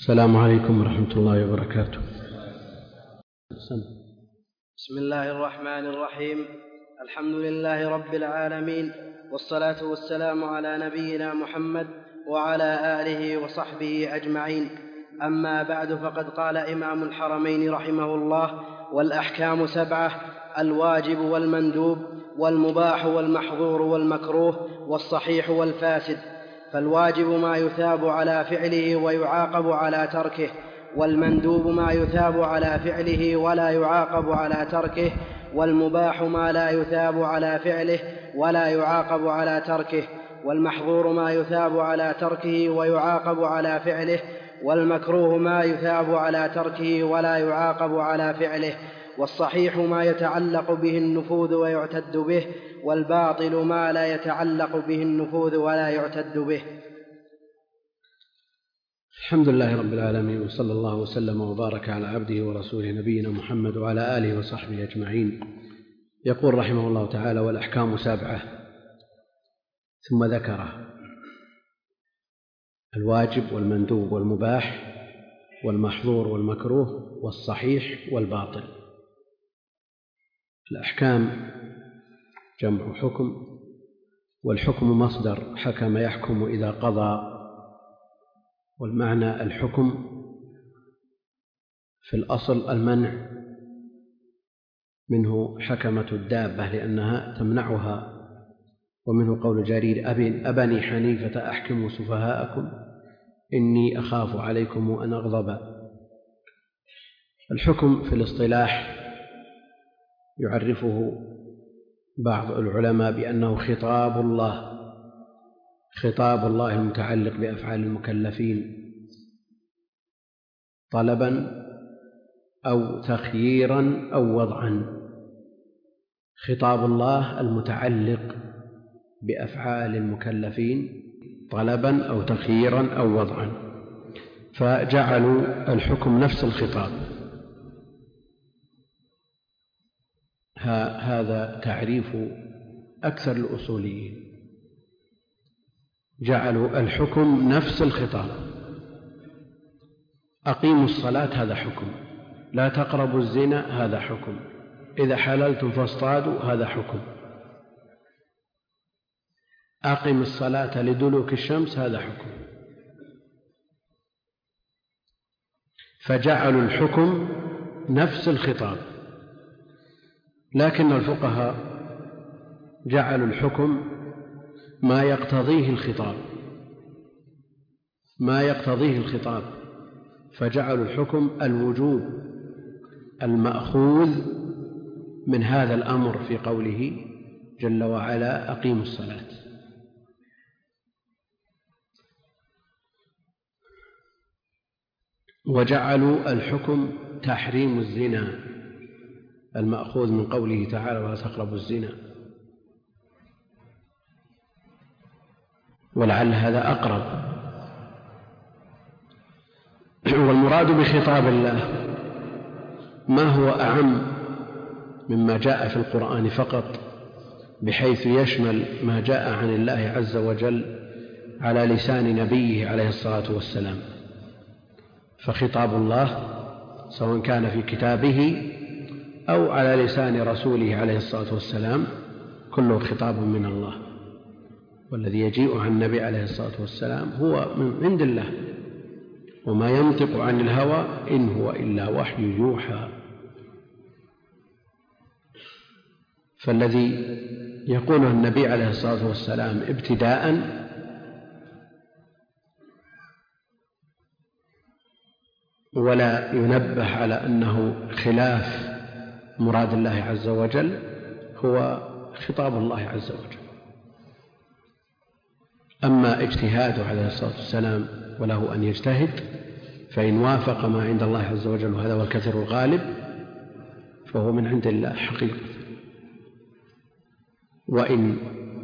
السلام عليكم ورحمة الله وبركاته. بسم الله الرحمن الرحيم. الحمد لله رب العالمين، والصلاة والسلام على نبينا محمد وعلى آله وصحبه أجمعين. أما بعد، فقد قال إمام الحرمين رحمه الله: والأحكام 7: الواجب والمندوب والمباح والمحظور والمكروه والصحيح والفاسد. فالواجب ما يثاب على فعله ويعاقب على تركه، والمندوب ما يثاب على فعله ولا يعاقب على تركه، والمباح ما لا يثاب على فعله ولا يعاقب على تركه، والمحظور ما يثاب على تركه ويعاقب على فعله، والمكروه ما يثاب على تركه ولا يعاقب على فعله، والصحيح ما يتعلق به النفوذ ويعتد به، والباطل ما لا يتعلق به النفوذ ولا يعتد به. الحمد لله رب العالمين، وصلى الله وسلم وبارك على عبده ورسوله نبينا محمد وعلى آله وصحبه أجمعين. يقول رحمه الله تعالى: والأحكام 7. ثم ذكر الواجب والمندوب والمباح والمحظور والمكروه والصحيح والباطل. الأحكام جمع حكم، والحكم مصدر حكم يحكم إذا قضى، والمعنى الحكم في الأصل المنع، منه حكمة الدابة لأنها تمنعها، ومنه قول جرير: أبني حنيفة أحكموا سفهاءكم إني أخاف عليكم أن أغضب. الحكم في الاصطلاح يعرفه بعض العلماء بأنه خطاب الله المتعلق بأفعال المكلفين طلبا أو تخييرا أو وضعا. خطاب الله المتعلق بأفعال المكلفين طلبا أو تخييرا أو وضعا، فجعلوا الحكم نفس الخطاب. هذا تعريف أكثر الأصوليين، جعلوا الحكم نفس الخطاب. أقيموا الصلاة هذا حكم، لا تقربوا الزنا هذا حكم، إذا حللتم فاصطادوا هذا حكم، أقم الصلاة لدلوك الشمس هذا حكم. فجعلوا الحكم نفس الخطاب، لكن الفقهاء جعلوا الحكم ما يقتضيه الخطاب، فجعلوا الحكم الوجوب المأخوذ من هذا الأمر في قوله جل وعلا: أقيموا الصلاة. وجعلوا الحكم تحريم الزنا المأخوذ من قوله تعالى: ولا تقربوا الزنا، ولعل هذا أقرب. والمراد بخطاب الله ما هو أعم مما جاء في القرآن فقط، بحيث يشمل ما جاء عن الله عز وجل على لسان نبيه عليه الصلاة والسلام. فخطاب الله سواء كان في كتابه أو على لسان رسوله عليه الصلاة والسلام كله خطاب من الله، والذي يجيء عن النبي عليه الصلاة والسلام هو من عند الله، وما ينطق عن الهوى إن هو إلا وحي يوحى. فالذي يقوله النبي عليه الصلاة والسلام ابتداء ولا ينبه على أنه خلاف مراد الله عز وجل هو خطاب الله عز وجل. أما اجتهاده عليه الصلاة والسلام وله أن يجتهد، فإن وافق ما عند الله عز وجل، وهذا هو الكثير الغالب، فهو من عند الله حقيقة. وإن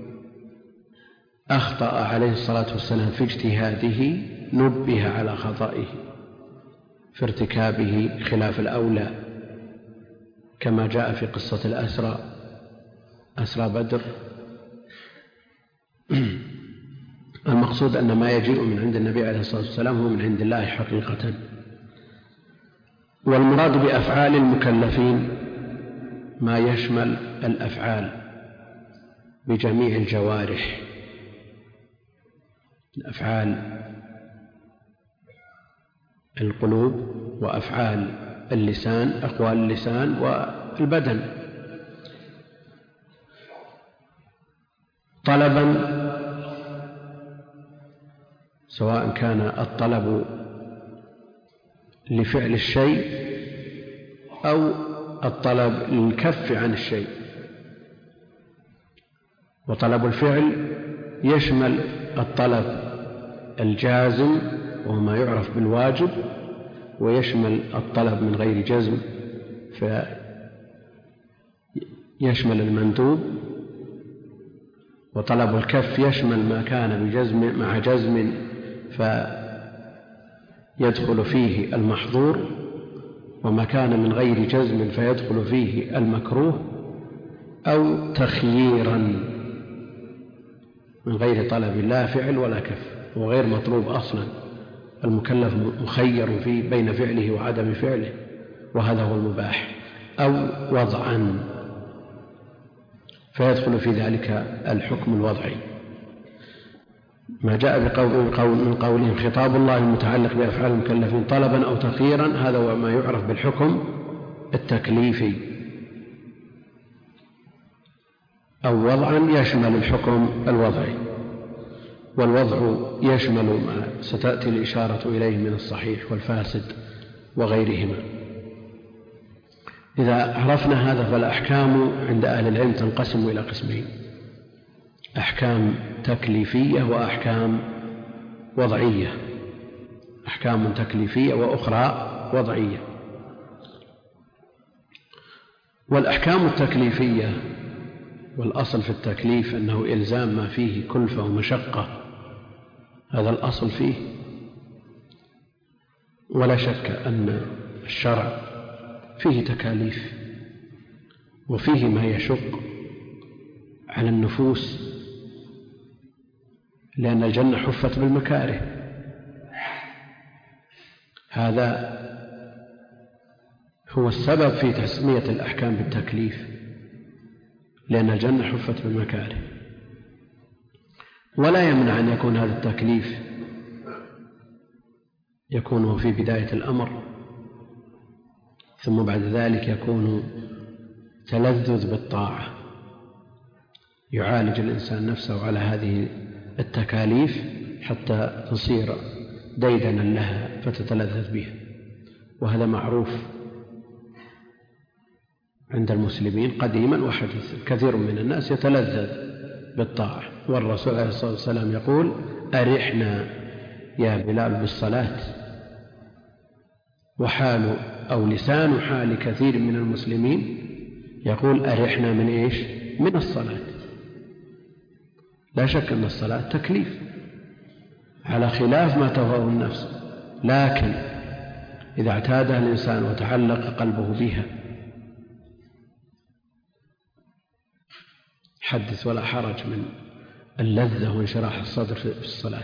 أخطأ عليه الصلاة والسلام في اجتهاده نبه على خطئه في ارتكابه خلاف الأولى، كما جاء في قصة أسرى بدر المقصود أن ما يجيء من عند النبي عليه الصلاة والسلام هو من عند الله حقيقة. والمراد بأفعال المكلفين ما يشمل الأفعال بجميع الجوارح، أفعال القلوب وأفعال اللسان، أقوال اللسان والبدن، طلبا، سواء كان الطلب لفعل الشيء أو الطلب للكف عن الشيء. وطلب الفعل يشمل الطلب الجازم وهو ما يعرف بالواجب، ويشمل الطلب من غير جزم فيشمل المندوب، وطلب الكف يشمل ما كان بجزم مع جزم فيدخل فيه المحظور، وما كان من غير جزم فيدخل فيه المكروه، أو تخييرا من غير طلب لا فعل ولا كف، وغير مطلوب أصلا، المكلف مخير فيه بين فعله وعدم فعله، وهذا هو المباح، أو وضعا فيدخل في ذلك الحكم الوضعي. ما جاء من قولهم خطاب الله المتعلق بأفعال المكلفين طلبا أو تخييرا، هذا هو ما يعرف بالحكم التكليفي، أو وضعا يشمل الحكم الوضعي. والوضع يشمل ما ستأتي الإشارة إليه من الصحيح والفاسد وغيرهما. إذا عرفنا هذا فالأحكام عند أهل العلم تنقسم إلى قسمين: أحكام تكليفية وأحكام وضعية، أحكام تكليفية وأخرى وضعية. والأحكام التكليفية، والأصل في التكليف أنه إلزام ما فيه كلفة ومشقة، هذا الأصل فيه، ولا شك أن الشرع فيه تكاليف وفيه ما يشق على النفوس، لأن الجنة حفت بالمكاره. هذا هو السبب في تسمية الأحكام بالتكليف، لأن الجنة حفت بالمكاره. ولا يمنع أن يكون هذا التكليف يكون في بداية الأمر، ثم بعد ذلك يكون تلذذ بالطاعة، يعالج الإنسان نفسه على هذه التكاليف حتى تصير ديدنا لها فتتلذذ بها. وهذا معروف عند المسلمين قديما وحديثا، كثير من الناس يتلذذ بالطاعة. والرسول عليه الصلاة والسلام يقول: أرحنا يا بلال بالصلاة. وحال أو لسان حال كثير من المسلمين يقول: أرحنا من إيش؟ من الصلاة. لا شك أن الصلاة تكليف على خلاف ما تهواه النفس، لكن إذا اعتادها الإنسان وتعلق قلبه بها حدث ولا حرج من اللذة وانشراح الصدر في الصلاة.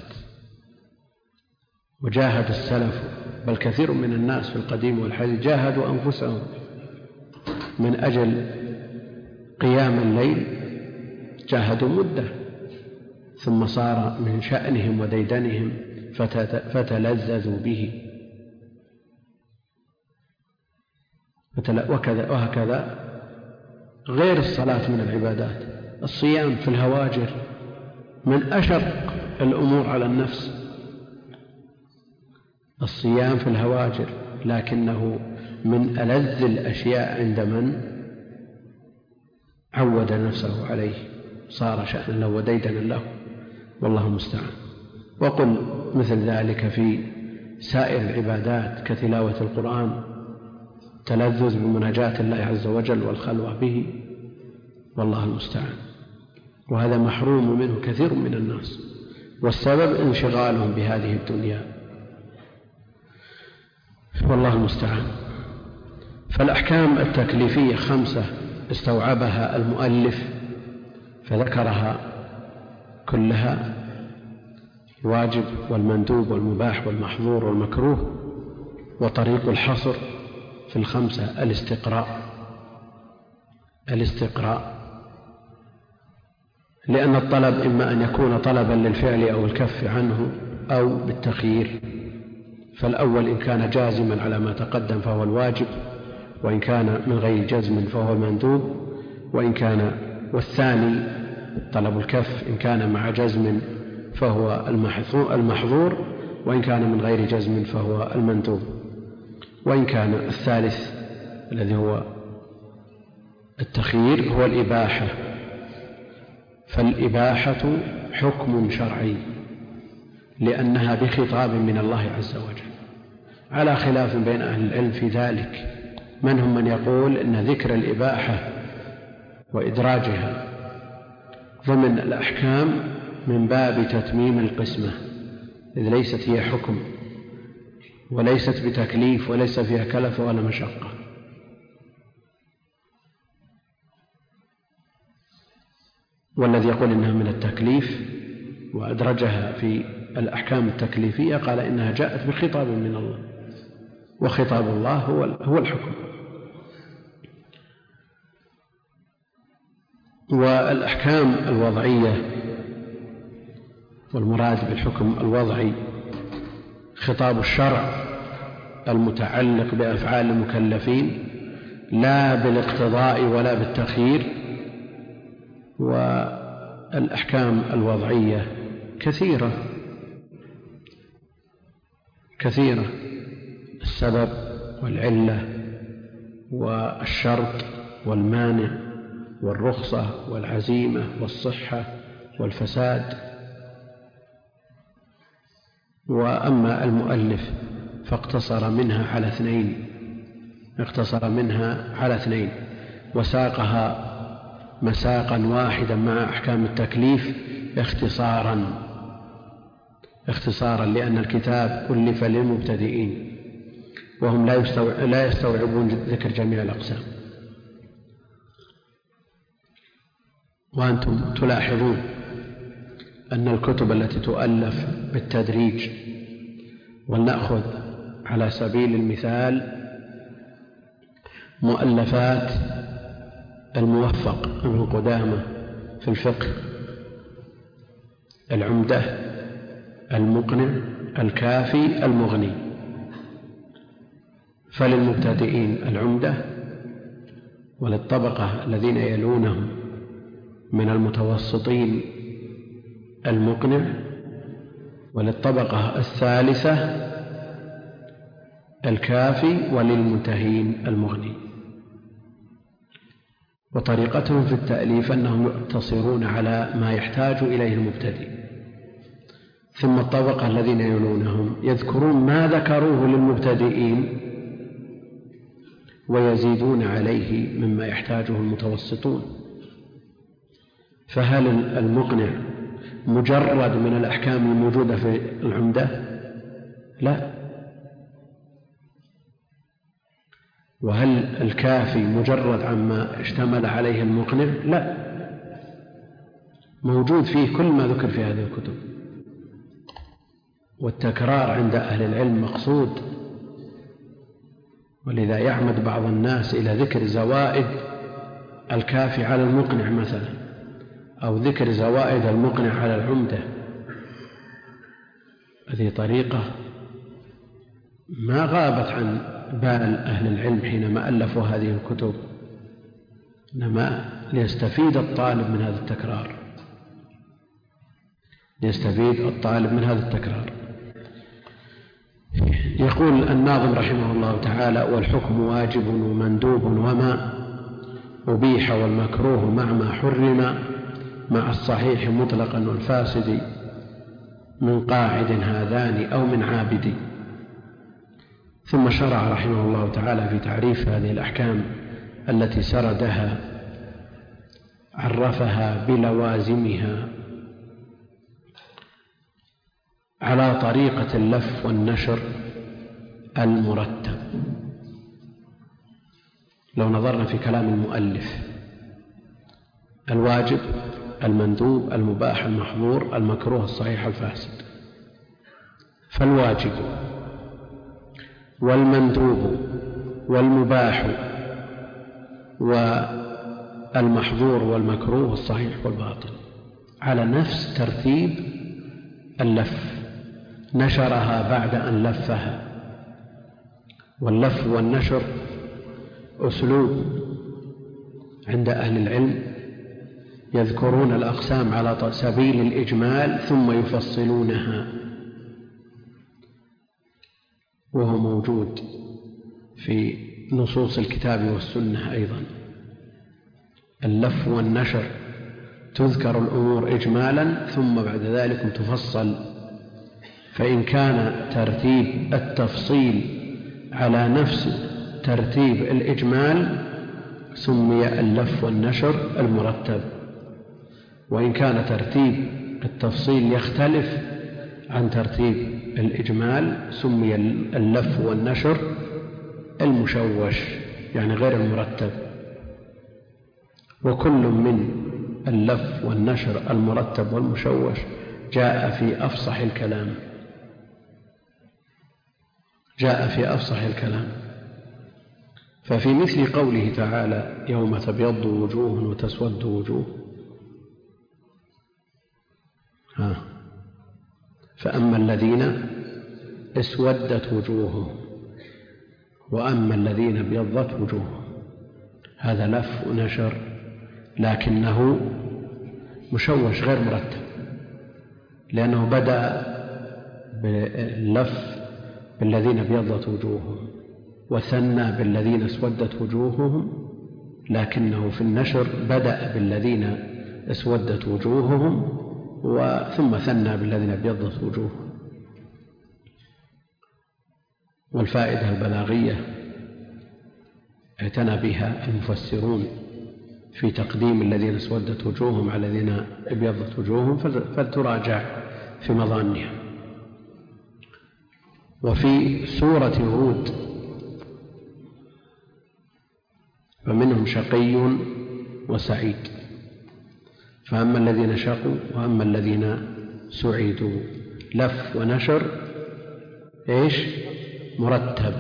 وجاهد السلف، بل كثير من الناس في القديم والحديث جاهدوا أنفسهم من أجل قيام الليل، جاهدوا مدة، ثم صار من شأنهم وديدنهم فتلذذوا به. وهكذا غير الصلاة من العبادات. الصيام في الهواجر من أشق الأمور على النفس، الصيام في الهواجر، لكنه من ألذ الأشياء عند من عود نفسه عليه، صار شأنا له وديدنا له، والله المستعان. وقل مثل ذلك في سائر العبادات كتلاوة القرآن، تلذذ بمناجاة الله عز وجل والخلوة به، والله المستعان. وهذا محروم منه كثير من الناس، والسبب انشغالهم بهذه الدنيا، والله المستعان. فالأحكام التكليفية 5 استوعبها المؤلف فذكرها كلها، الواجب والمندوب والمباح والمحظور والمكروه. وطريق الحصر في الخمسة الاستقراء، لأن الطلب إما أن يكون طلبا للفعل أو الكف عنه أو بالتخيير، فالأول إن كان جازما على ما تقدم فهو الواجب، وإن كان من غير جزم فهو المندوب، والثاني طلب الكف إن كان مع جزم فهو المحظور، وإن كان من غير جزم فهو المندوب. وإن كان الثالث الذي هو التخيير هو الإباحة، فالإباحة حكم شرعي لأنها بخطاب من الله عز وجل، على خلاف بين أهل العلم في ذلك. منهم من يقول إن ذكر الإباحة وإدراجها ضمن الأحكام من باب تتميم القسمة، إذ ليست هي حكم وليست بتكليف وليس فيها كلف ولا مشقة. والذي يقول إنها من التكليف وأدرجها في الأحكام التكليفية قال إنها جاءت بخطاب من الله، وخطاب الله هو الحكم. والأحكام الوضعية، والمراد بالحكم الوضعي خطاب الشرع المتعلق بأفعال المكلفين لا بالاقتضاء ولا بالتخيير. والأحكام الوضعية كثيرة، السبب والعلة والشرط والمانع والرخصة والعزيمة والصحة والفساد. وأما المؤلف فاقتصر منها على اثنين وساقها مساقا واحدا مع أحكام التكليف اختصارا لأن الكتاب ألف للمبتدئين وهم لا يستوعبون ذكر جميع الأقسام. وأنتم تلاحظون أن الكتب التي تؤلف بالتدريج، ولنأخذ على سبيل المثال مؤلفات الموفق ابن قدامة في الفقه، العمدة، المقنع، الكافي، المغني. فللمبتدئين العمدة، وللطبقة الذين يلونهم من المتوسطين المقنع، وللطبقة الثالثة الكافي، وللمنتهين المغني. وطريقتهم في التأليف أنهم يقتصرون على ما يحتاج إليه المبتدئ، ثم الطبقة الذين يلونهم يذكرون ما ذكروه للمبتدئين ويزيدون عليه مما يحتاجه المتوسطون. فهل المقنع مجرد من الأحكام الموجودة في العمدة؟ لا. وهل الكافي مجرد عما اشتمل عليه المقنع؟ لا، موجود فيه كل ما ذكر في هذه الكتب. والتكرار عند أهل العلم مقصود، ولذا يعمد بعض الناس إلى ذكر زوائد الكافي على المقنع مثلا، أو ذكر زوائد المقنع على العمدة. هذه طريقة ما غابت عن بال أهل العلم حينما ألفوا هذه الكتب، إنما ليستفيد الطالب من هذا التكرار. يقول الناظم رحمه الله تعالى: والحكم واجب ومندوب وما أبيح، والمكروه مع ما حرم، مع الصحيح مطلقا والفاسد، من قاعد هذان أو من عابد. ثم شرع رحمه الله تعالى في تعريف هذه الأحكام التي سردها، عرفها بلوازمها على طريقة اللف والنشر المرتب. لو نظرنا في كلام المؤلف: الواجب، المندوب، المباح، المحظور، المكروه، الصحيح، الفاسد. فالواجب والمندوب والمباح والمحظور والمكروه والصحيح والباطل على نفس ترتيب اللف، نشرها بعد أن لفها. واللف والنشر أسلوب عند أهل العلم يذكرون الأقسام على سبيل الإجمال ثم يفصلونها، وهو موجود في نصوص الكتاب والسنة أيضا. اللف والنشر تذكر الأمور إجمالا ثم بعد ذلك تفصل، فإن كان ترتيب التفصيل على نفس ترتيب الإجمال سمي اللف والنشر المرتب، وإن كان ترتيب التفصيل يختلف عن ترتيب الإجمال سمي اللف والنشر المشوش، يعني غير المرتب. وكل من اللف والنشر المرتب والمشوش جاء في أفصح الكلام، ففي مثل قوله تعالى يوم تبيض وجوه وتسود وجوه، فأما الذين اسودت وجوههم وأما الذين ابيضت وجوههم، هذا لف ونشر لكنه مشوش غير مرتب، لأنه بدأ باللف بالذين ابيضت وجوههم وثنى بالذين اسودت وجوههم، لكنه في النشر بدأ بالذين اسودت وجوههم ثم ثنى بالذين ابيضت وجوههم. والفائدة البلاغية اعتنى بها المفسرون في تقديم الذين اسودت وجوههم على الذين ابيضت وجوههم، فلتراجع في مظانها. وفي سورة هود فمنهم شقي وسعيد، فأما الذين شقوا وأما الذين سعيدوا، لف ونشر مرتب.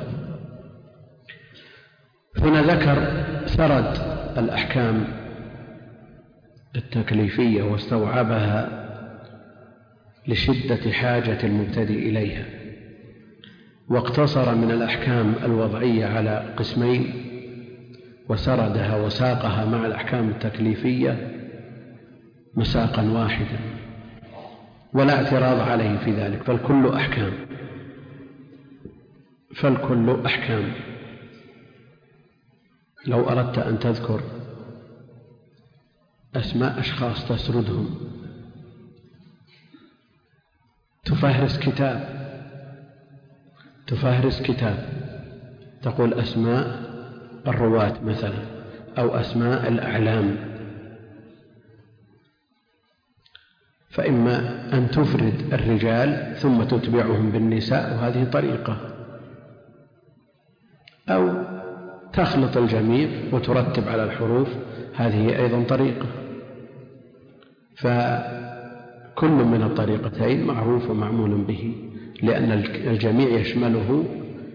هنا ذكر سرد الأحكام التكليفية واستوعبها لشدة حاجة المبتدئ إليها، واقتصر من الأحكام الوضعية على قسمين وسردها وساقها مع الأحكام التكليفية مساقا واحدا، ولا اعتراض عليه في ذلك، فالكل أحكام. لو أردت أن تذكر أسماء أشخاص تسردهم، تفهرس كتاب تقول أسماء الرواة مثلا أو أسماء الأعلام، فإما أن تفرد الرجال ثم تتبعهم بالنساء وهذه طريقة، أو تخلط الجميع وترتب على الحروف، هذه أيضا طريقة. فكل من الطريقتين معروف ومعمول به، لأن الجميع يشمله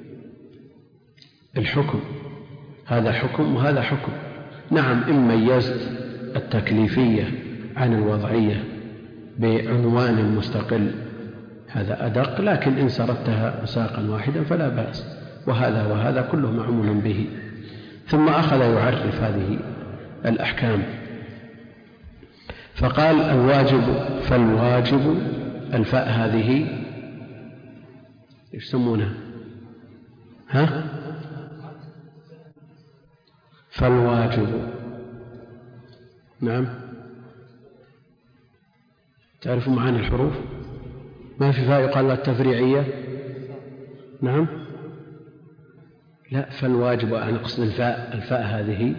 الحكم، هذا حكم وهذا حكم. نعم، إن ميزت التكليفية عن الوضعية بعنوان مستقل هذا أدق، لكن إن سردتها مساقا واحدا فلا بأس، وهذا كله معمول به. ثم أخذ يعرف هذه الأحكام فقال الواجب، فالواجب الفاء هذه يسمونها فالواجب، نعم. تعرفوا معاني الحروف؟ ما في فاء يقال لها التفريعية، نعم. لا، فالواجب أنا أقصد الفاء هذه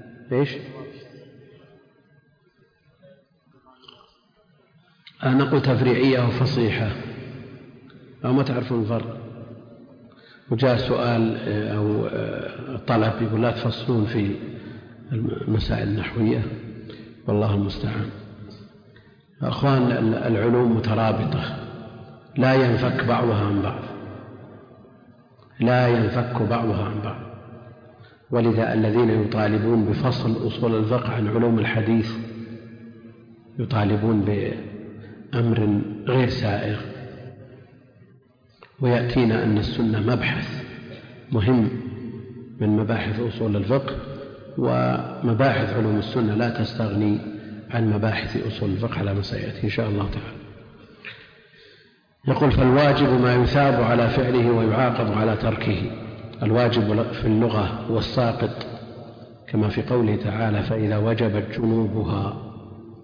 أنا أقول تفريعية وفصيحة، أو ما تعرفون الفرق. وجاء سؤال أو طلب يقول لا تفصلون في المسائل النحوية، والله المستعان. أخوان، العلوم مترابطة لا ينفك بعضها عن بعض، لا ينفك بعضها عن بعض. ولذا الذين يطالبون بفصل أصول الفقه عن علوم الحديث يطالبون بأمر غير سائغ. ويأتينا أن السنة مبحث مهم من مباحث أصول الفقه، ومباحث علوم السنة لا تستغني عن مباحث أصول الفقه على ما سيأتي إن شاء الله تعالى. يقول: فالواجب ما يثاب على فعله ويعاقب على تركه. الواجب في اللغة هو الساقط، كما في قوله تعالى: فإذا وجبت جنوبها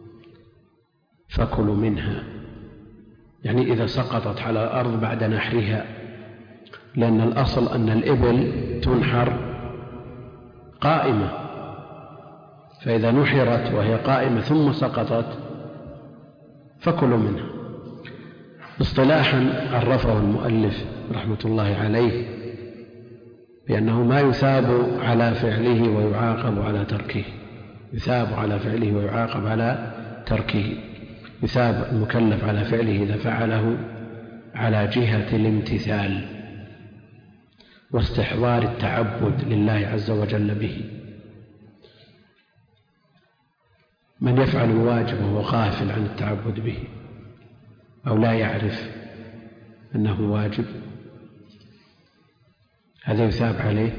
فكلوا منها، يعني إذا سقطت على الأرض بعد نحرها، لأن الأصل أن الإبل تنحر قائمة، فإذا نحرت وهي قائمة ثم سقطت فكلوا منها. اصطلاحا عرفه المؤلف رحمة الله عليه بأنه ما يثاب على فعله ويعاقب على تركه. يثاب على فعله ويعاقب على تركه. يثاب المكلف على فعله إذا فعله على جهة الامتثال واستحضار التعبد لله عز وجل به. من يفعل الواجب وهو غافل عن التعبد به أو لا يعرف أنه واجب، هذا يثاب عليه.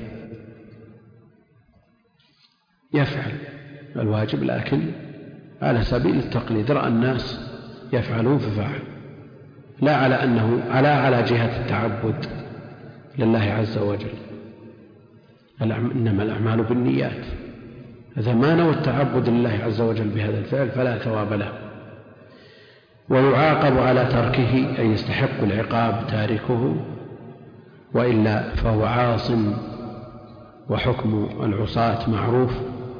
يفعل الواجب لكن على سبيل التقليد، رأى الناس يفعلون ففعل، لا على أنه على جهة التعبد لله عز وجل. إنما الأعمال بالنيات. إذا ما نوى التعبد لله عز وجل بهذا الفعل فلا ثواب له. ويعاقب على تركه، أي يستحق العقاب تاركه، وإلا فهو عاص. وحكم العصاة معروف: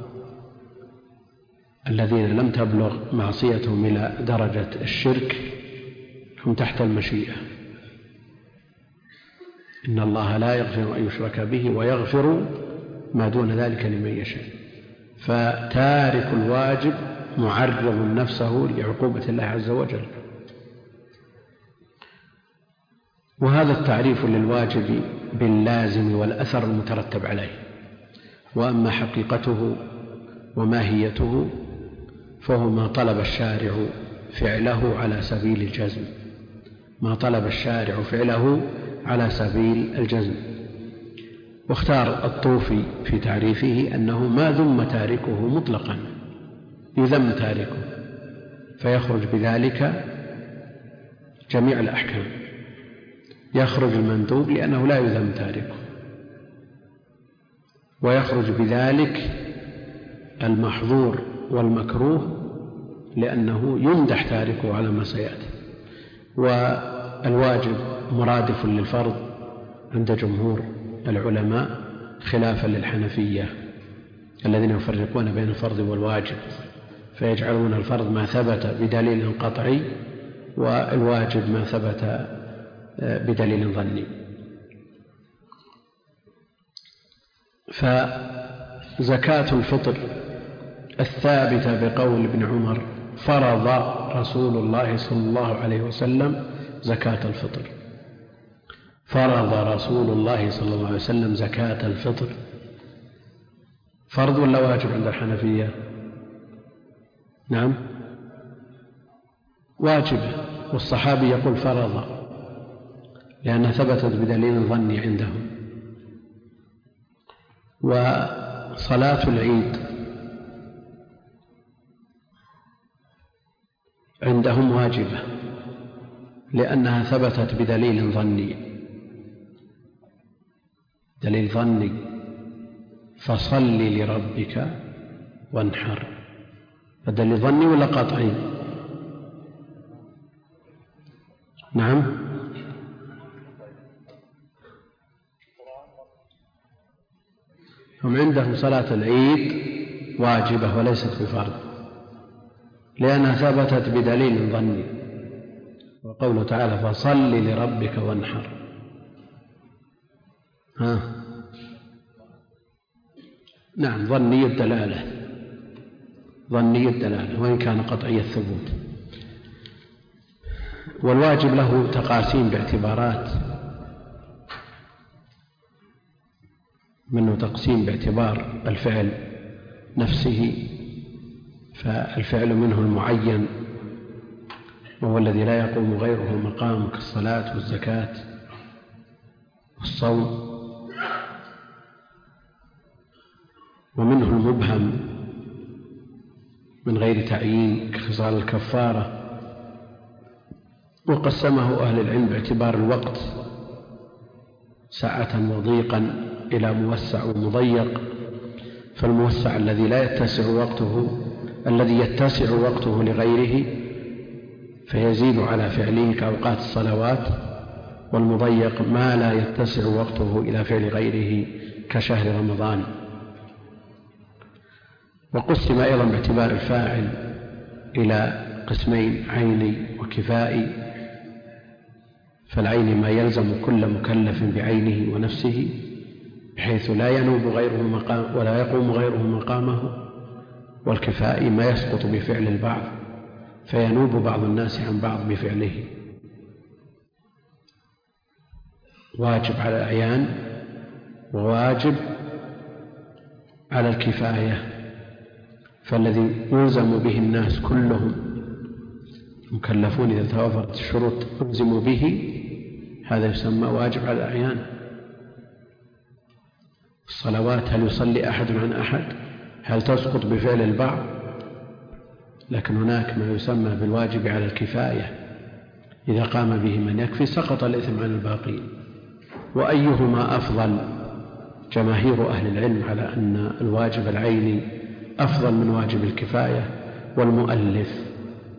الذين لم تبلغ معصيتهم إلى درجة الشرك هم تحت المشيئة. إن الله لا يغفر أن يشرك به ويغفر ما دون ذلك لمن يشاء. فتارك الواجب معرض نفسه لعقوبة الله عز وجل. وهذا التعريف للواجب باللازم والأثر المترتب عليه. وأما حقيقته وماهيته فهو ما طلب الشارع فعله على سبيل الجزم، ما طلب الشارع فعله على سبيل الجزم. واختار الطوفي في تعريفه أنه ما ذم تاركه مطلقا، يذم تاركه فيخرج بذلك جميع الأحكام. يخرج المندوب لأنه لا يذم تاركه، ويخرج بذلك المحظور والمكروه لأنه يمدح تاركه على ما سيأتي. والواجب مرادف للفرض عند جمهور العلماء، خلافا للحنفية الذين يفرقون بين الفرض والواجب، فيجعلون الفرض ما ثبت بدليل قطعي والواجب ما ثبت بدليل ظني. فزكاة الفطر الثابتة بقول ابن عمر: فرض رسول الله صلى الله عليه وسلم زكاة الفطر. فرض رسول الله صلى الله عليه وسلم زكاة الفطر. فرض ولا واجب عند الحنفية؟ نعم واجب، والصحابي يقول فرض لأنها ثبتت بدليل ظني عندهم. وصلاة العيد عندهم واجبة لأنها ثبتت بدليل ظني، دليل ظني: فصل لربك وانحر. فدليل ظني ولا قطعي؟ نعم هم عندهم صلاة العيد واجبة وليست بفرض لأنها ثبتت بدليل ظني، وقوله تعالى: فصل لربك وانحر. نعم ظني الدلالة، ظني الدلالة وإن كان قطعي الثبوت. والواجب له تقاسيم باعتبارات، منه تقسيم باعتبار الفعل نفسه، فالفعل منه المعين وهو الذي لا يقوم غيره مقام كالصلاة والزكاة والصوم، ومنه المبهم من غير تعيين كخصال الكفارة. وقسمه أهل العلم باعتبار الوقت سعة وضيقا إلى موسع ومضيق، فالموسع الذي يتسع وقته لغيره فيزيد على فعله كأوقات الصلوات، والمضيق ما لا يتسع وقته إلى فعل غيره كشهر رمضان. وقسم أيضا باعتبار الفاعل إلى قسمين: عيني وكفائي، فالعين ما يلزم كل مكلف بعينه ونفسه بحيث لا ينوب غيره ولا يقوم غيره مقامه، والكفائي ما يسقط بفعل البعض فينوب بعض الناس عن بعض بفعله. واجب على الأعيان وواجب على الكفاية، فالذي يلزم به الناس كلهم مكلفون إذا توافرت الشروط يلزم به، هذا يسمى واجب على الأعيان. الصلوات هل يصلي أحد عن أحد؟ هل تسقط بفعل البعض؟ لكن هناك ما يسمى بالواجب على الكفاية، إذا قام به من يكفي سقط الإثم عن الباقين. وأيهما أفضل؟ جماهير أهل العلم على أن الواجب العيني أفضل من واجب الكفاية، والمؤلف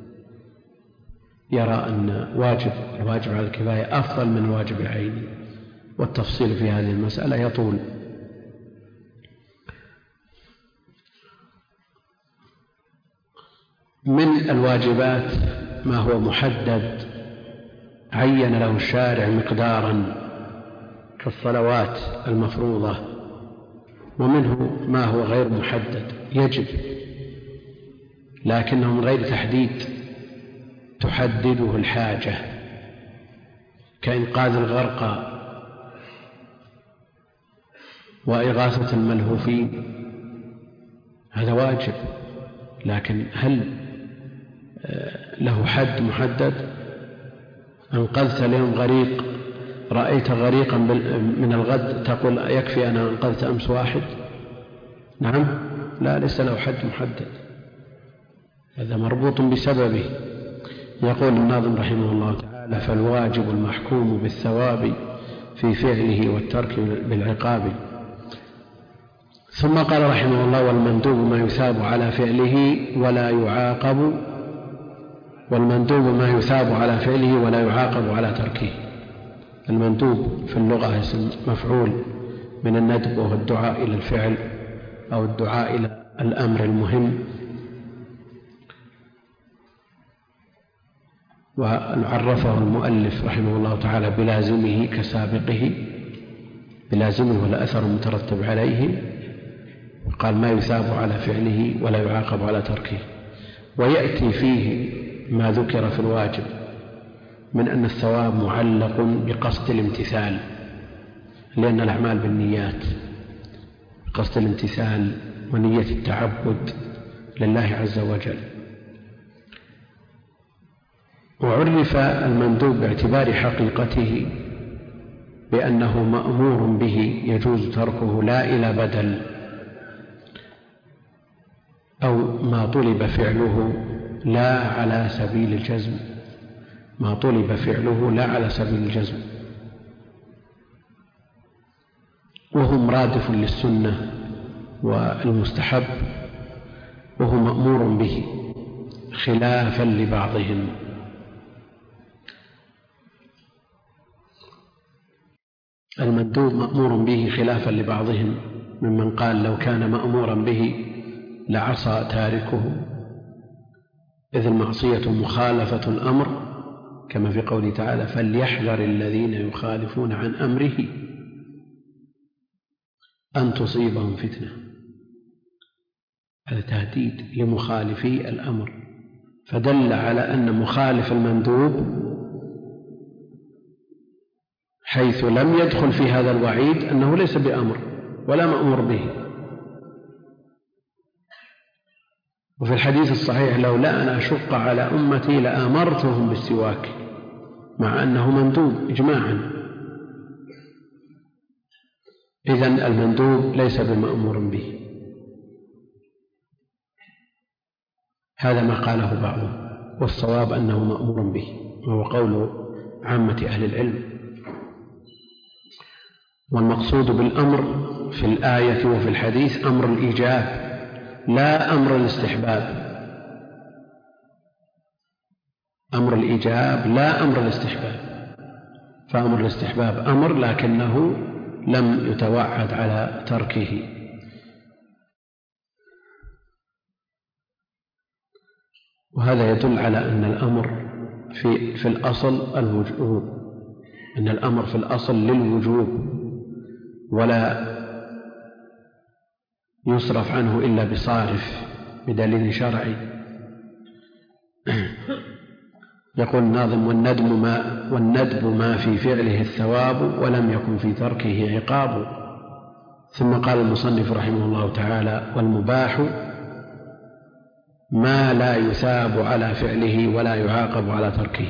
يرى أن الواجب على الكفاية أفضل من الواجب العيني، والتفصيل في هذه المسألة يطول. من الواجبات ما هو محدد عين له الشارع مقدارا كالصلوات المفروضة، ومنه ما هو غير محدد يجب لكنه من غير تحديد تحدده الحاجة، كإنقاذ الغرقى وإغاثة الملهوفين، هذا واجب، لكن هل له حد محدد؟ أنقذت اليوم غريق، رأيت غريقا من الغد تقول يكفي أنا أنقذت أمس واحد؟ نعم، لا، ليس له حد محدد، هذا مربوط بسببه. يقول الناظم رحمه الله تعالى: فالواجب المحكوم بالثواب في فعله والترك بالعقاب. ثم قال رحمه الله: والمندوب ما يثاب على فعله ولا يعاقب، والمندوب ما يثاب على فعله ولا يعاقب على تركه. المندوب في اللغة اسم مفعول من الندب، وهو الدعاء إلى الفعل أو الدعاء إلى الأمر المهم. وعرفه المؤلف رحمه الله تعالى بلازمه كسابقه، بلازمه ولا أثر مترتب عليه، وقال ما يثاب على فعله ولا يعاقب على تركه. ويأتي فيه ما ذكر في الواجب من أن الثواب معلق بقصد الامتثال، لأن الأعمال بالنيات، قصد الامتثال ونية التعبد لله عز وجل. وعرف المندوب باعتبار حقيقته بأنه مأمور به يجوز تركه لا إلى بدل أو ما طلب فعله لا على سبيل الجزم، ما طلب فعله لا على سبيل الجزم، وهو مرادف للسنة والمستحب، وهو مأمور به خلافا لبعضهم. المندوب مأمور به خلافا لبعضهم، ممن قال لو كان مأمورا به لعصى تاركه، إذ المعصية مخالفة الأمر، كما في قوله تعالى: فليحذر الذين يخالفون عن أمره أن تصيبهم فتنة. هذا تهديد لمخالفي الأمر، فدل على أن مخالف المندوب حيث لم يدخل في هذا الوعيد أنه ليس بأمر ولا مأمور به. وفي الحديث الصحيح لولا أن أشق على أمتي لأمرتهم بالسواك، مع أنه مندوب إجماعا. إذن المندوب ليس بمأمور به. هذا ما قاله بعضهم، والصواب أنه مأمور به، وهو قول عامة أهل العلم. والمقصود بالأمر في الآية وفي الحديث أمر الإيجاب لا أمر الاستحباب. أمر الإيجاب لا أمر الاستحباب، فأمر الاستحباب أمر لكنه لم يتوعد على تركه. وهذا يدل على أن الأمر في الأصل الوجوب، أن الأمر في الأصل للوجوب ولا يصرف عنه إلا بصارف بدليل شرعي. يقول الناظم: والندب ما في فعله الثواب ولم يكن في تركه عقاب. ثم قال المصنف رحمه الله تعالى: والمباح ما لا يثاب على فعله ولا يعاقب على تركه.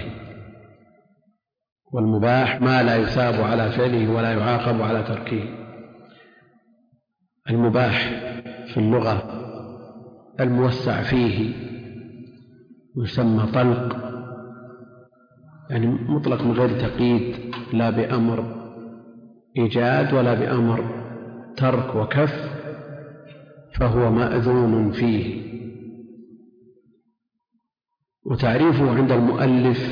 والمباح ما لا يثاب على فعله ولا يعاقب على تركه. المباح في اللغة الموسع فيه يسمى طلق، يعني مطلق من غير تقييد، لا بأمر إيجاد ولا بأمر ترك وكف، فهو مأذون فيه. وتعريفه عند المؤلف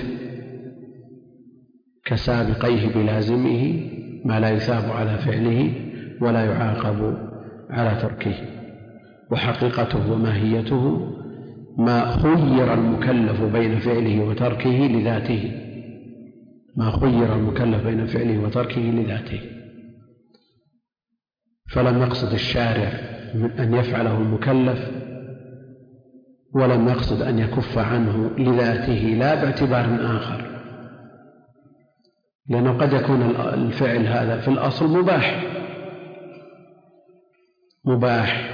كسابقيه بلازمه ما لا يثاب على فعله ولا يعاقب على تركه. وحقيقته وماهيته ما خير المكلف بين فعله وتركه لذاته، ما خير المكلف بين فعله وتركه لذاته. فلم يقصد الشارع من أن يفعله المكلف، ولم يقصد أن يكف عنه لذاته لا باعتبار آخر، لأنه قد يكون الفعل هذا في الأصل مباح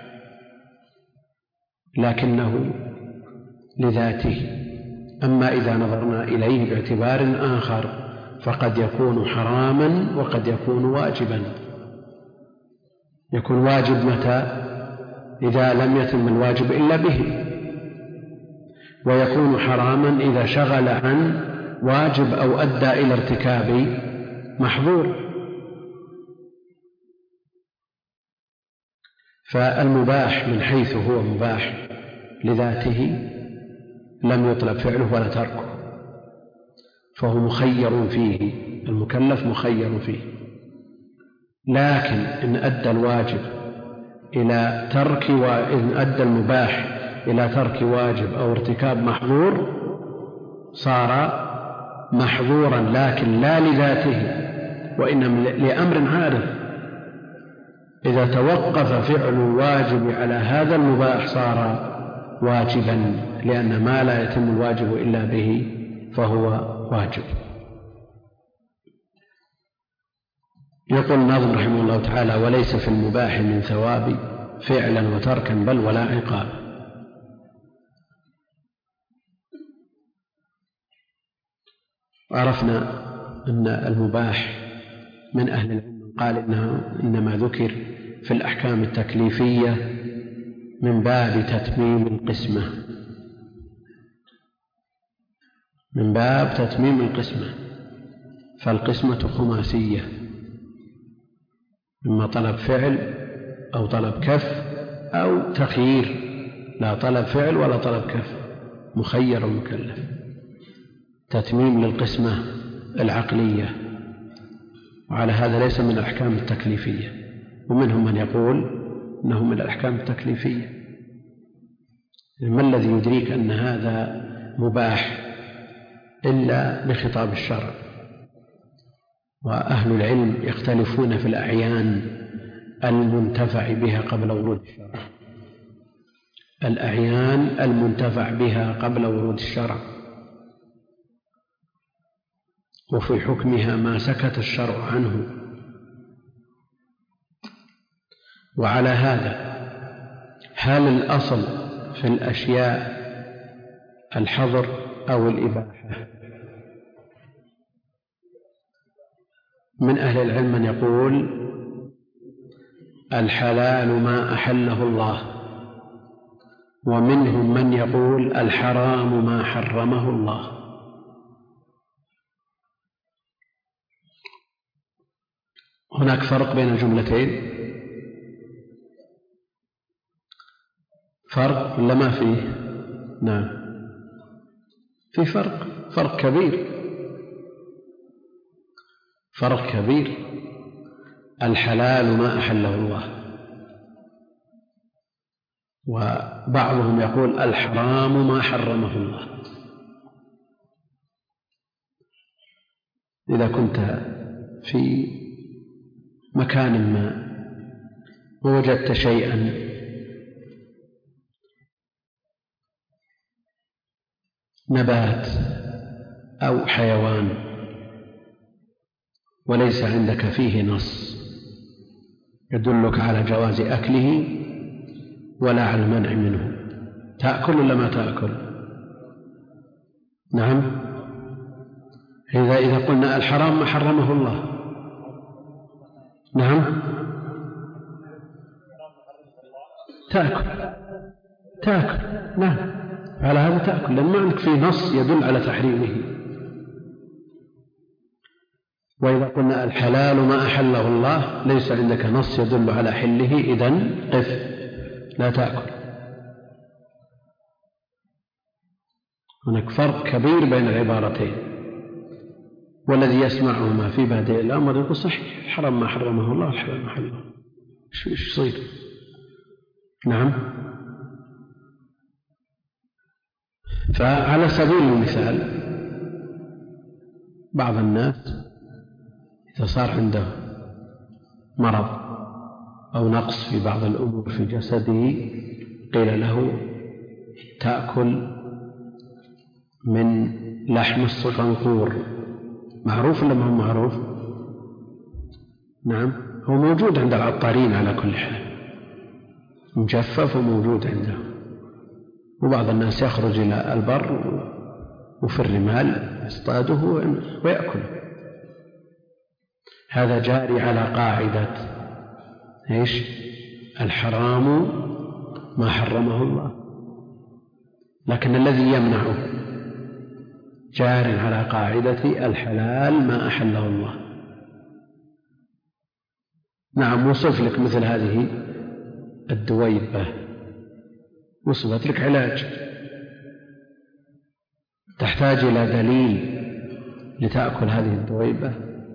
لكنه لذاته. أما إذا نظرنا إليه باعتبار آخر فقد يكون حراما وقد يكون واجبا. يكون واجب متى؟ إذا لم يتم الواجب إلا به، ويكون حراما إذا شغل عن واجب أو أدى إلى ارتكاب محظور. فالمباح من حيث هو مباح لذاته لم يطلب فعله ولا تركه، فهو مخير فيه، المكلف مخير فيه. لكن إن أدى الواجب إلى ترك إن أدى المباح إلى ترك واجب أو ارتكاب محظور صار محظورا، لكن لا لذاته وإنما لأمر عارض. إذا توقف فعل الواجب على هذا المباح صار واجبا، لأن ما لا يتم الواجب إلا به فهو واجب. يقول الناظم رحمه الله تعالى: وليس في المباح من ثواب فعلا وتركا بل ولا عقاب. عرفنا أن المباح من أهل العلم قال إنما ذكر في الأحكام التكليفية من باب تتميم القسمة، من باب تتميم القسمة، فالقسمة خماسية، إما طلب فعل أو طلب كف أو تخيير، لا طلب فعل ولا طلب كف، مخير المكلف. تتميم للقسمة العقلية، وعلى هذا ليس من الأحكام التكليفية، ومنهم من يقول إنه من الأحكام التكليفية. ما الذي يدريك أن هذا مباح إلا بخطاب الشرع؟ وأهل العلم يختلفون في الأعيان المنتفع بها قبل ورود الشرع، الأعيان المنتفع بها قبل ورود الشرع. وفي حكمها ما سكت الشرع عنه. وعلى هذا هل الأصل في الأشياء الحظر أو الإباحة؟ من أهل العلم من يقول الحلال ما أحله الله، ومنهم من يقول الحرام ما حرمه الله. هناك فرق بين الجملتين؟ فرق ولا ما فيه؟ نعم في فرق كبير، فرق كبير. الحلال ما أحله الله، وبعضهم يقول الحرام ما حرمه الله. إذا كنت في مكان ما ووجدت شيئا نبات أو حيوان وليس عندك فيه نص يدلك على جواز أكله ولا على المنع منه، تأكل ولا ما تأكل؟ نعم. إذا قلنا الحرام ما حرمه الله، نعم تأكل نعم، على هذا تأكل لأن ما عندك فيه نص يدل على تحريمه. وإذا قلنا الحلال ما أحله الله ليس عندك نص يدل على حله، إذن قف لا تأكل. هناك فرق كبير بين العبارتين، والذي يسمعهما في بادئ الأمر يقول صحيح الحرام ما حرمه الله الحلال ما حرمه، إيش يصير؟ نعم. فعلى سبيل المثال بعض الناس إذا صار عنده مرض أو نقص في بعض الأمور في جسده قيل له تأكل من لحم الصقنقور، معروف ولا ما هو معروف؟ نعم هو موجود عند العطارين على كل حال، مجفف وموجود عنده، وبعض الناس يخرج إلى البر وفي الرمال يصطاده ويأكله. هذا جاري على قاعدة إيش؟ الحرام ما حرمه الله، لكن الذي يمنعه جار على قاعدة الحلال ما أحله الله. نعم وصف لك مثل هذه الدويبة، وصفت لك علاج، تحتاج إلى دليل لتأكل هذه الدويبة.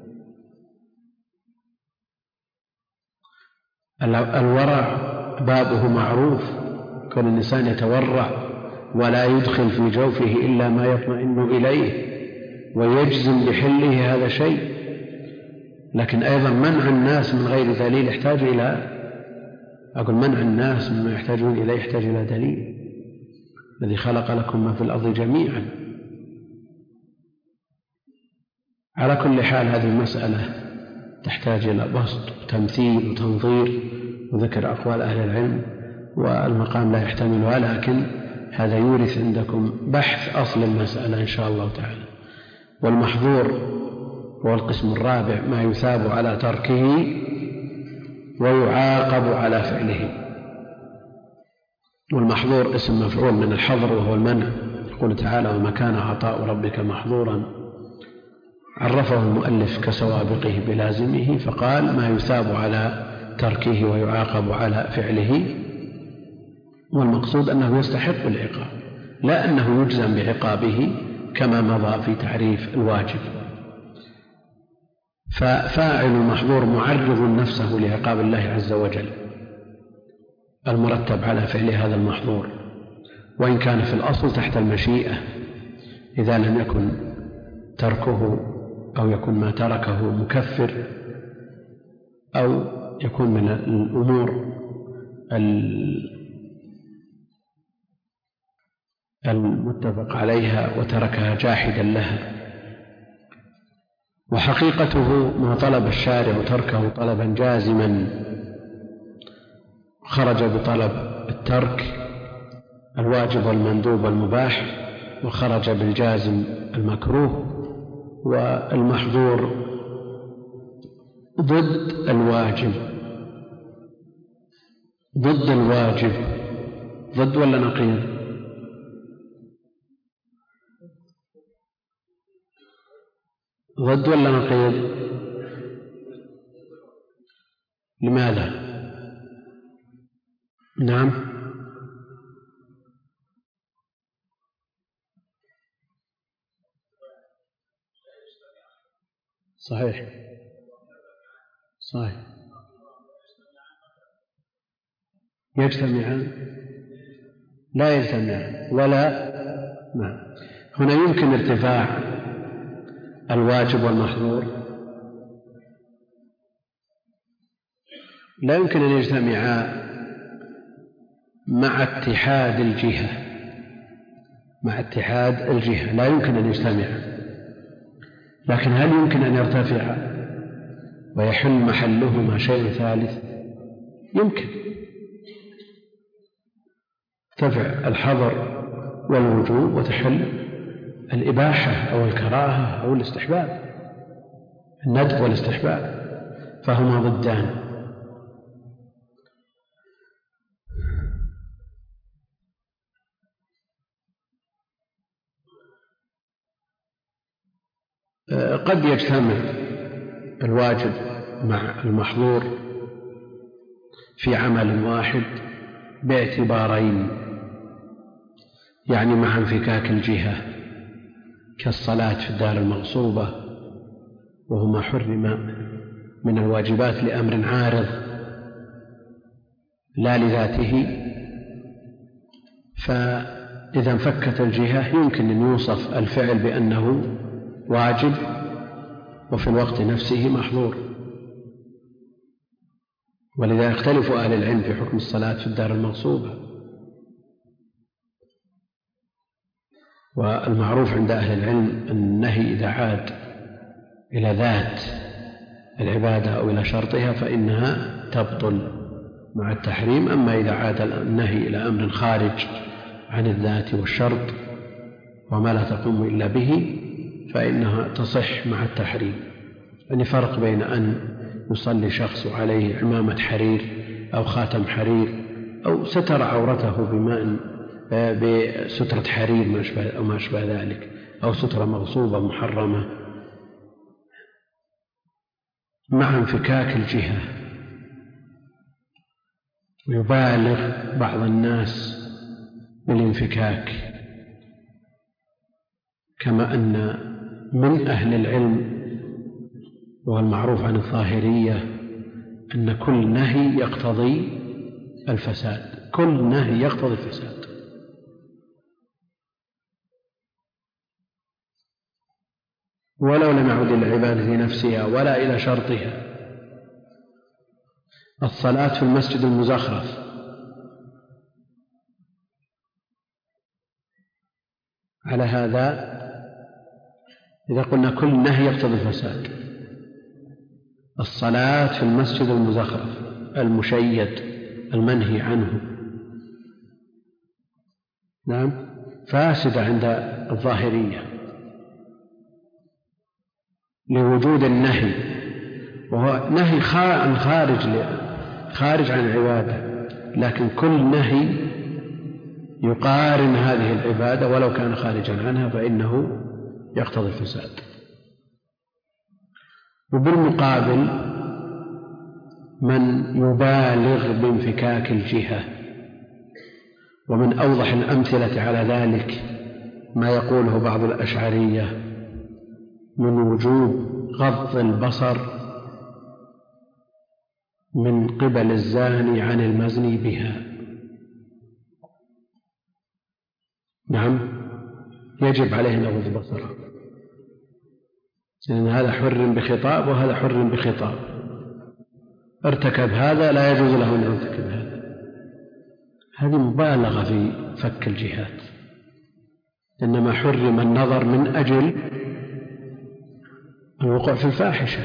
الورع بابه معروف، كل الإنسان يتورع ولا يدخل في جوفه إلا ما يطمئن إليه ويجزم بحله، هذا شيء. لكن أيضا منع الناس من غير دليل يحتاج إلى، أقول منع الناس مما يحتاجون إليه يحتاج إلى دليل. الذي خلق لكم ما في الأرض جميعا. على كل حال هذه المسألة تحتاج إلى بسط وتمثيل وتنظير وذكر أقوال أهل العلم، والمقام لا يحتملها، لكن هذا يورث عندكم بحث أصل المسألة إن شاء الله تعالى. والمحظور هو القسم الرابع، ما يثاب على تركه ويعاقب على فعله. والمحظور اسم مفعول من الحظر وهو المنع. يقول تعالى وما كان عطاء ربك محظورا، عرفه المؤلف كسوابقه بلازمه، فقال ما يثاب على تركه ويعاقب على فعله، والمقصود أنه يستحق العقاب لا أنه يجزم بعقابه كما مضى في تعريف الواجب. ففاعل المحظور معرض نفسه لعقاب الله عز وجل المرتب على فعل هذا المحظور، وإن كان في الأصل تحت المشيئة إذا لم يكن تركه أو يكون ما تركه مكفر، أو يكون من الأمور المتفق عليها وتركها جاحدا لها. وحقيقته ما طلب الشارع تركه طلبا جازما، خرج بطلب الترك الواجب والمندوب والمباح، وخرج بالجازم المكروه، والمحظور ضد الواجب. ضد الواجب، ضد ولا نقيض؟ ضد ولا نقيض؟ لماذا؟ نعم، صحيح صحيح، يجتمعان؟ لا يجتمعان ولا نعم. هنا يمكن ارتفاع الواجب والمحظور، لا يمكن أن يجتمعا مع اتحاد الجهة. مع اتحاد الجهة لا يمكن أن يجتمعا، لكن هل يمكن أن يرتفع ويحل محلهما شيء ثالث؟ يمكن ترتفع الحظر والوجوب وتحل الإباحة أو الكراهة أو الاستحباب، الندب والاستحباب، فهما ضدان. قد يجتمع الواجب مع المحظور في عمل واحد باعتبارين، يعني مع انفكاك الجهة، كالصلاة في الدار المغصوبة، وهما حرم من الواجبات لأمر عارض لا لذاته، فإذا انفكت الجهة يمكن أن يوصف الفعل بأنه واجب وفي الوقت نفسه محظور. ولذا يختلف أهل العلم في حكم الصلاة في الدار المغصوبة، والمعروف عند أهل العلم أن النهي إذا عاد إلى ذات العبادة أو إلى شرطها فإنها تبطل مع التحريم. أما إذا عاد النهي إلى أمر خارج عن الذات والشرط وما لا تقوم إلا به فإنها تصح مع التحريم. يعني فرق بين أن يصلي شخص عليه عمامة حرير أو خاتم حرير أو ستر عورته بسترة حرير أو ما أشبه ذلك، أو سترة مغصوبة محرمة، مع انفكاك الجهة. يبالغ بعض الناس بالانفكاك، كما أن من أهل العلم والمعروف عن الظاهرية أن كل نهي يقتضي الفساد، كل نهي يقتضي الفساد. ولو لم يعد إلى العبادة نفسها ولا إلى شرطها. الصلاة في المسجد المزخرف على هذا إذا قلنا كل نهي يقتضي الفساد، الصلاة في المسجد المزخرف المشيد المنهي عنه نعم فاسدة عند الظاهرية لوجود النهي، وهو نهي خارج عن العبادة، لكن كل نهي يقارن هذه العبادة ولو كان خارجا عنها فإنه يقتضي الفساد. وبالمقابل من يبالغ بانفكاك الجهة، ومن أوضح الأمثلة على ذلك ما يقوله بعض الأشعرية من وجوب غض البصر من قبل الزاني عن المزني بها. نعم يجب عليه أن يغض بصره، لأن هذا حر بخطاب وهذا حر بخطاب، ارتكب هذا لا يجوز له أن يرتكب هذا. هذه مبالغة في فك الوقوع في الفاحشة.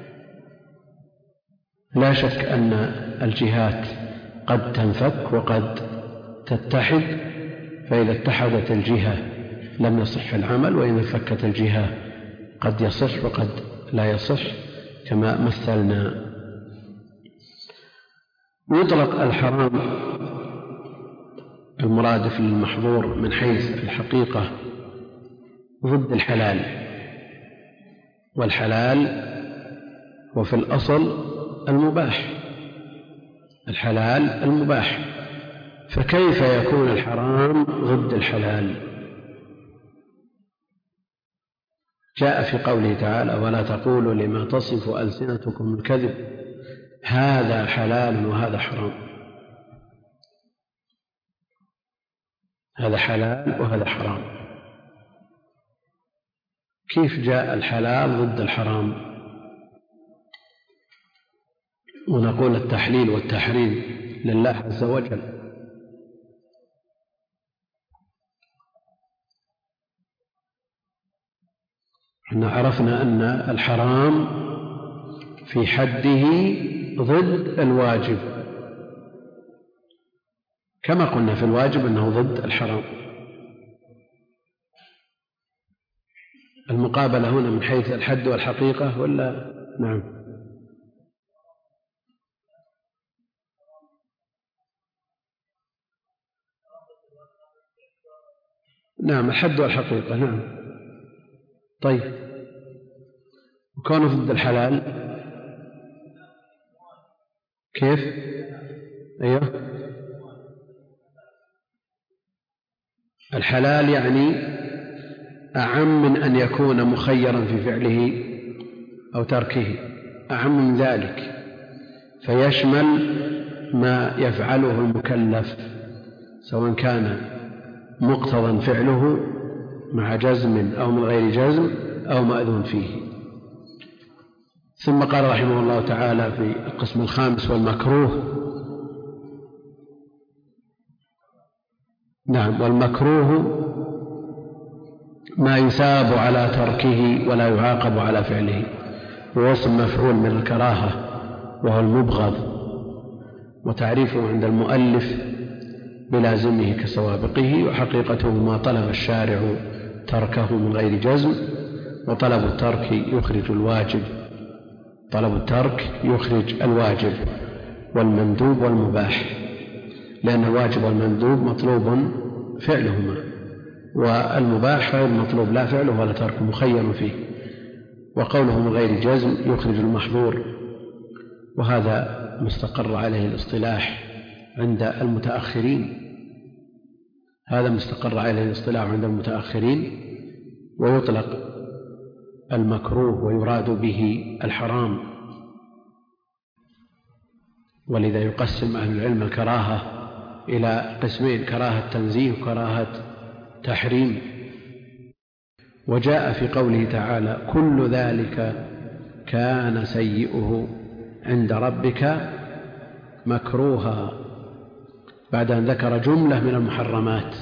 لا شك أن الجهات قد تنفك وقد تتحد، فإذا اتحدت الجهة لم يصح العمل، وإذا انفكت الجهة قد يصح وقد لا يصح كما مثلنا. يطلق الحرام المرادف للمحظور من حيث الحقيقة ضد الحلال، والحلال هو في الأصل المباح، الحلال المباح، فكيف يكون الحرام ضد الحلال؟ جاء في قوله تعالى: ولا تقولوا لما تصف ألسنتكم الكذب هذا حلال وهذا حرام. هذا حلال وهذا حرام. كيف جاء الحلال ضد الحرام؟ ونقول التحليل والتحريم لله عز وجل. احنا عرفنا أن الحرام في حده ضد الواجب، كما قلنا في الواجب أنه ضد الحرام. المقابلة هنا من حيث الحد والحقيقة ولا؟ نعم. نعم، الحد والحقيقة. نعم. طيب، وكونه ضد الحلال كيف؟ أيوه، الحلال يعني أعم من أن يكون مخيرا في فعله أو تركه، أعم من ذلك، فيشمل ما يفعله المكلف سواء كان مقتضى فعله مع جزم أو من غير جزم أو مأذون فيه. ثم قال رحمه الله تعالى في القسم الخامس والمكروه. نعم، والمكروه ما يثاب على تركه ولا يعاقب على فعله، ووصف مفعول من الكراهة وهو المبغض، وتعريفه عند المؤلف بلازمه كسوابقه، وحقيقته ما طلب الشارع تركه من غير جزم، وطلب الترك يخرج الواجب، طلب الترك يخرج الواجب والمندوب والمباح، لأن الواجب والمندوب مطلوب فعلهما، والمباح غير مطلوب لا فعله ولا تركه، مخير فيه. وقوله من غير جزم يخرج المحظور، وهذا مستقر عليه الاصطلاح عند المتأخرين، هذا مستقر عليه الاصطلاح عند المتأخرين. ويطلق المكروه ويراد به الحرام، ولذا يقسم أهل العلم الكراهة إلى قسمين: كراهة تنزيه وكراهة تحريم. وجاء في قوله تعالى: كل ذلك كان سيئه عند ربك مكروها، بعد أن ذكر جملة من المحرمات.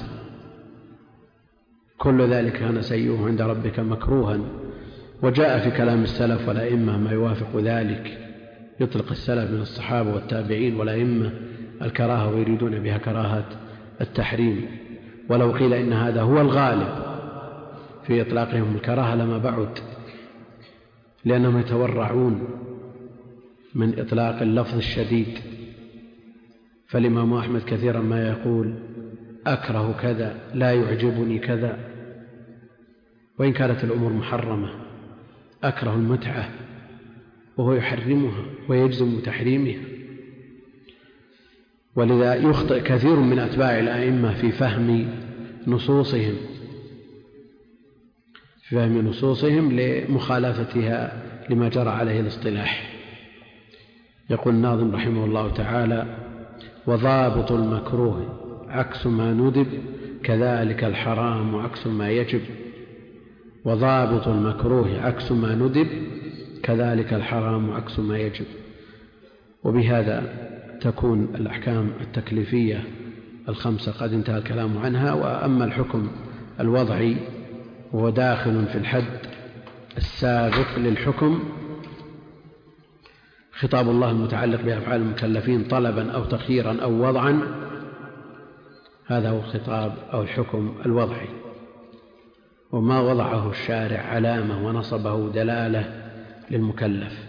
كل ذلك كان سيئه عند ربك مكروها. وجاء في كلام السلف والأئمة ما يوافق ذلك، يطلق السلف من الصحابة والتابعين والأئمة الكراهة ويريدون بها كراهة التحريم، ولو قيل إن هذا هو الغالب في إطلاقهم الكراهة لما بعد، لأنهم يتورعون من إطلاق اللفظ الشديد. فالإمام أحمد كثيرا ما يقول: أكره كذا، لا يعجبني كذا، وإن كانت الأمور محرمة. أكره المتعة وهو يحرمها ويجزم بتحريمها. ولذا يخطئ كثير من أتباع الأئمة في فهم نصوصهم لمخالفتها لما جرى عليه الاصطلاح. يقول الناظم رحمه الله تعالى: وضابط المكروه عكس ما ندب كذلك الحرام عكس ما يجب. وضابط المكروه عكس ما ندب كذلك الحرام عكس ما يجب. وبهذا تكون الأحكام التكليفية الخمسة قد انتهى الكلام عنها. وأما الحكم الوضعي وهو داخل في الحد السابق للحكم خطاب الله المتعلق بأفعال المكلفين طلبا أو تخييرا أو وضعا، هذا هو الخطاب أو الحكم الوضعي، وما وضعه الشارع علامة ونصبه دلالة للمكلف.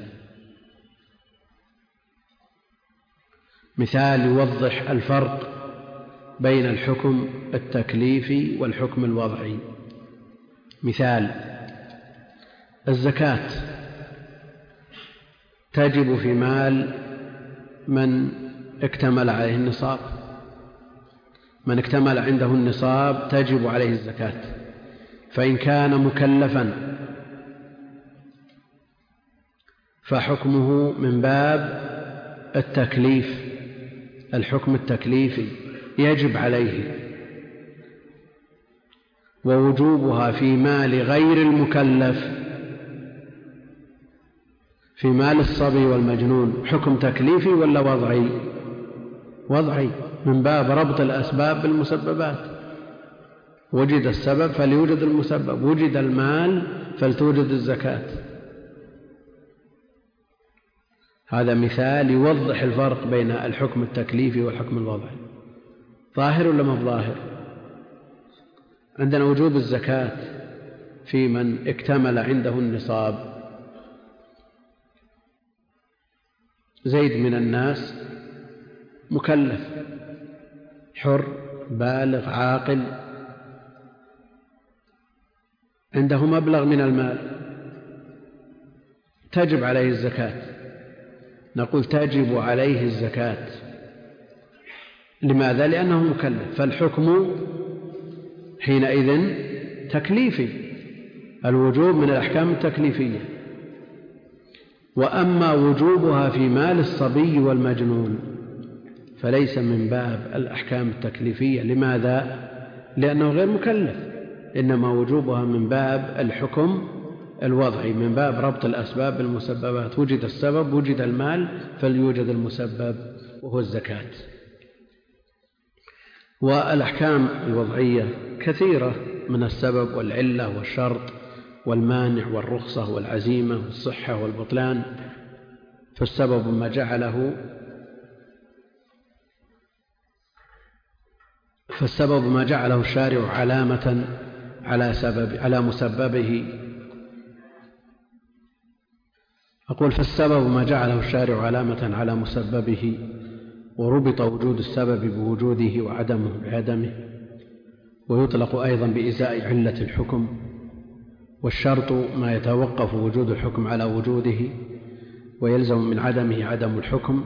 مثال يوضح الفرق بين الحكم التكليفي والحكم الوضعي. مثال: الزكاة تجب في مال من اكتمل عليه النصاب، من اكتمل عنده النصاب تجب عليه الزكاة، فإن كان مكلفا فحكمه من باب التكليف، الحكم التكليفي يجب عليه، ووجوبها في مال غير المكلف، في مال الصبي والمجنون، حكم تكليفي ولا وضعي؟ وضعي، من باب ربط الأسباب بالمسببات، وجد السبب فليوجد المسبب، وجد المال فلتوجد الزكاة. هذا مثال يوضح الفرق بين الحكم التكليفي والحكم الوضعي. ظاهر ولا ما ظاهر؟ عندنا وجوب الزكاة في من اكتمل عنده النصاب. زيد من الناس مكلف حر بالغ عاقل، عنده مبلغ من المال تجب عليه الزكاة، نقول تجب عليه الزكاة. لماذا؟ لأنه مكلف، فالحكم حينئذ تكليفي، الوجوب من الأحكام التكليفية. وأما وجوبها في مال الصبي والمجنون فليس من باب الأحكام التكليفية. لماذا؟ لأنه غير مكلف، إنما وجوبها من باب الحكم الوضعي، من باب ربط الأسباب بالمسببات، وجد السبب وجد المال فليوجد المسبب وهو الزكاة. والأحكام الوضعية كثيرة من السبب والعلة والشرط والمانع والرخصة والعزيمة والصحة والبطلان، فالسبب ما جعله الشارع علامة على مسببه. أقول فالسبب ما جعله الشارع علامة على مسببه، وربط وجود السبب بوجوده وعدمه بعدمه، ويطلق أيضا بإزاء علة الحكم. والشرط ما يتوقف وجود الحكم على وجوده ويلزم من عدمه عدم الحكم،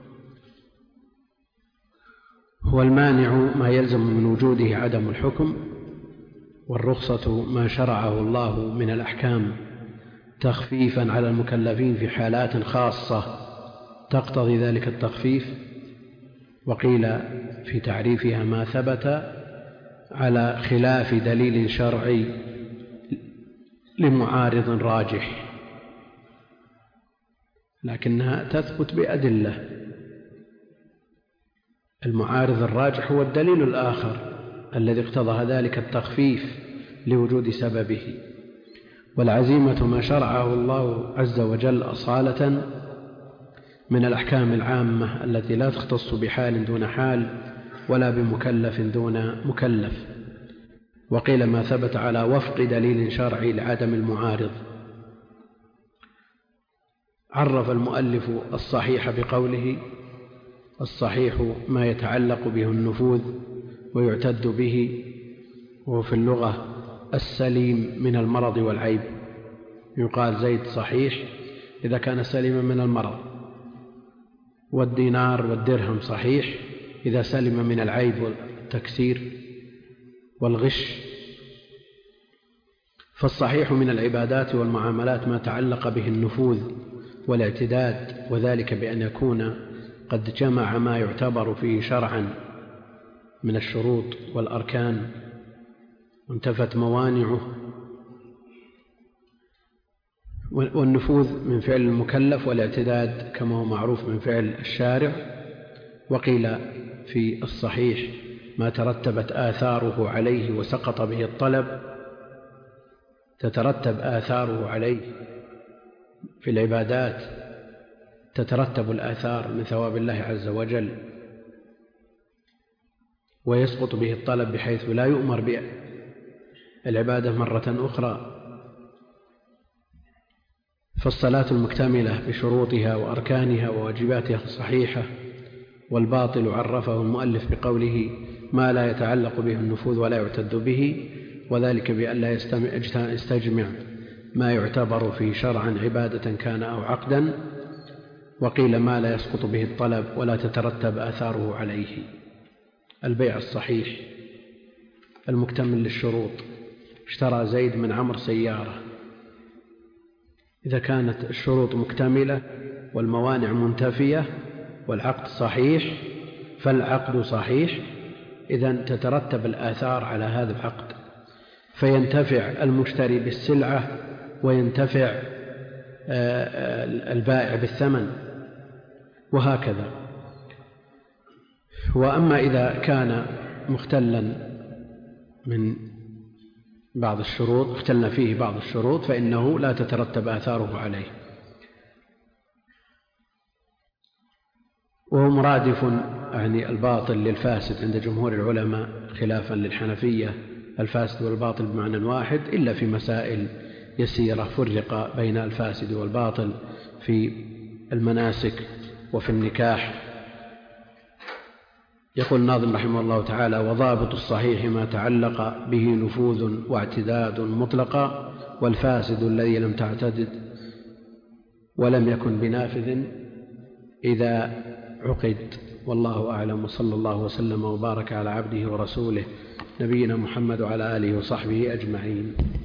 والمانع ما يلزم من وجوده عدم الحكم. والرخصة ما شرعه الله من الأحكام تخفيفا على المكلفين في حالات خاصة تقتضي ذلك التخفيف. وقيل في تعريفها ما ثبت على خلاف دليل شرعي لمعارض راجح، لكنها تثبت بأدلة. المعارض الراجح هو الدليل الآخر الذي اقتضى ذلك التخفيف لوجود سببه. والعزيمة ما شرعه الله عز وجل أصالة من الأحكام العامة التي لا تختص بحال دون حال ولا بمكلف دون مكلف. وقيل ما ثبت على وفق دليل شرعي لعدم المعارض. عرف المؤلف الصحيح بقوله: الصحيح ما يتعلق به النفوذ ويعتد به، وفي اللغة السليم من المرض والعيب. يقال زيد صحيح إذا كان سليما من المرض، والدينار والدرهم صحيح إذا سلم من العيب والتكسير والغش. فالصحيح من العبادات والمعاملات ما تعلق به النفوذ والاعتداد، وذلك بأن يكون قد جمع ما يعتبر فيه شرعا من الشروط والأركان وانتفت موانعه. والنفوذ من فعل المكلف، والاعتداد كما هو معروف من فعل الشارع. وقيل في الصحيح ما ترتبت آثاره عليه وسقط به الطلب، تترتب آثاره عليه في العبادات، تترتب الآثار من ثواب الله عز وجل، ويسقط به الطلب بحيث لا يؤمر بالعبادة مرة أخرى. فالصلاة المكتملة بشروطها وأركانها وواجباتها الصحيحة، والباطل عرفه المؤلف بقوله ما لا يتعلق به النفوذ ولا يعتد به، وذلك بأن لا يستجمع ما يعتبر فيه شرعا عبادة كان أو عقدا. وقيل ما لا يسقط به الطلب ولا تترتب آثاره عليه. البيع الصحيح المكتمل للشروط، اشترى زيد من عمرو سيارة، إذا كانت الشروط مكتملة والموانع منتفية والعقد صحيح فالعقد صحيح، إذن تترتب الآثار على هذا العقد، فينتفع المشتري بالسلعة وينتفع البائع بالثمن، وهكذا. وأما إذا كان مختلا من بعض الشروط، اختلنا فيه بعض الشروط، فإنه لا تترتب آثاره عليه. وهو مرادف يعني الباطل للفاسد عند جمهور العلماء، خلافا للحنفية، الفاسد والباطل بمعنى واحد، إلا في مسائل يسيرة فرق بين الفاسد والباطل في المناسك وفي النكاح. يقول الناظم رحمه الله تعالى: وضابط الصحيح ما تعلق به نفوذ واعتداد مطلقا، والفاسد الذي لم تعتدد ولم يكن بنافذ إذا عقد. والله أعلم، وصلى الله وسلم وبارك على عبده ورسوله نبينا محمد وعلى آله وصحبه أجمعين.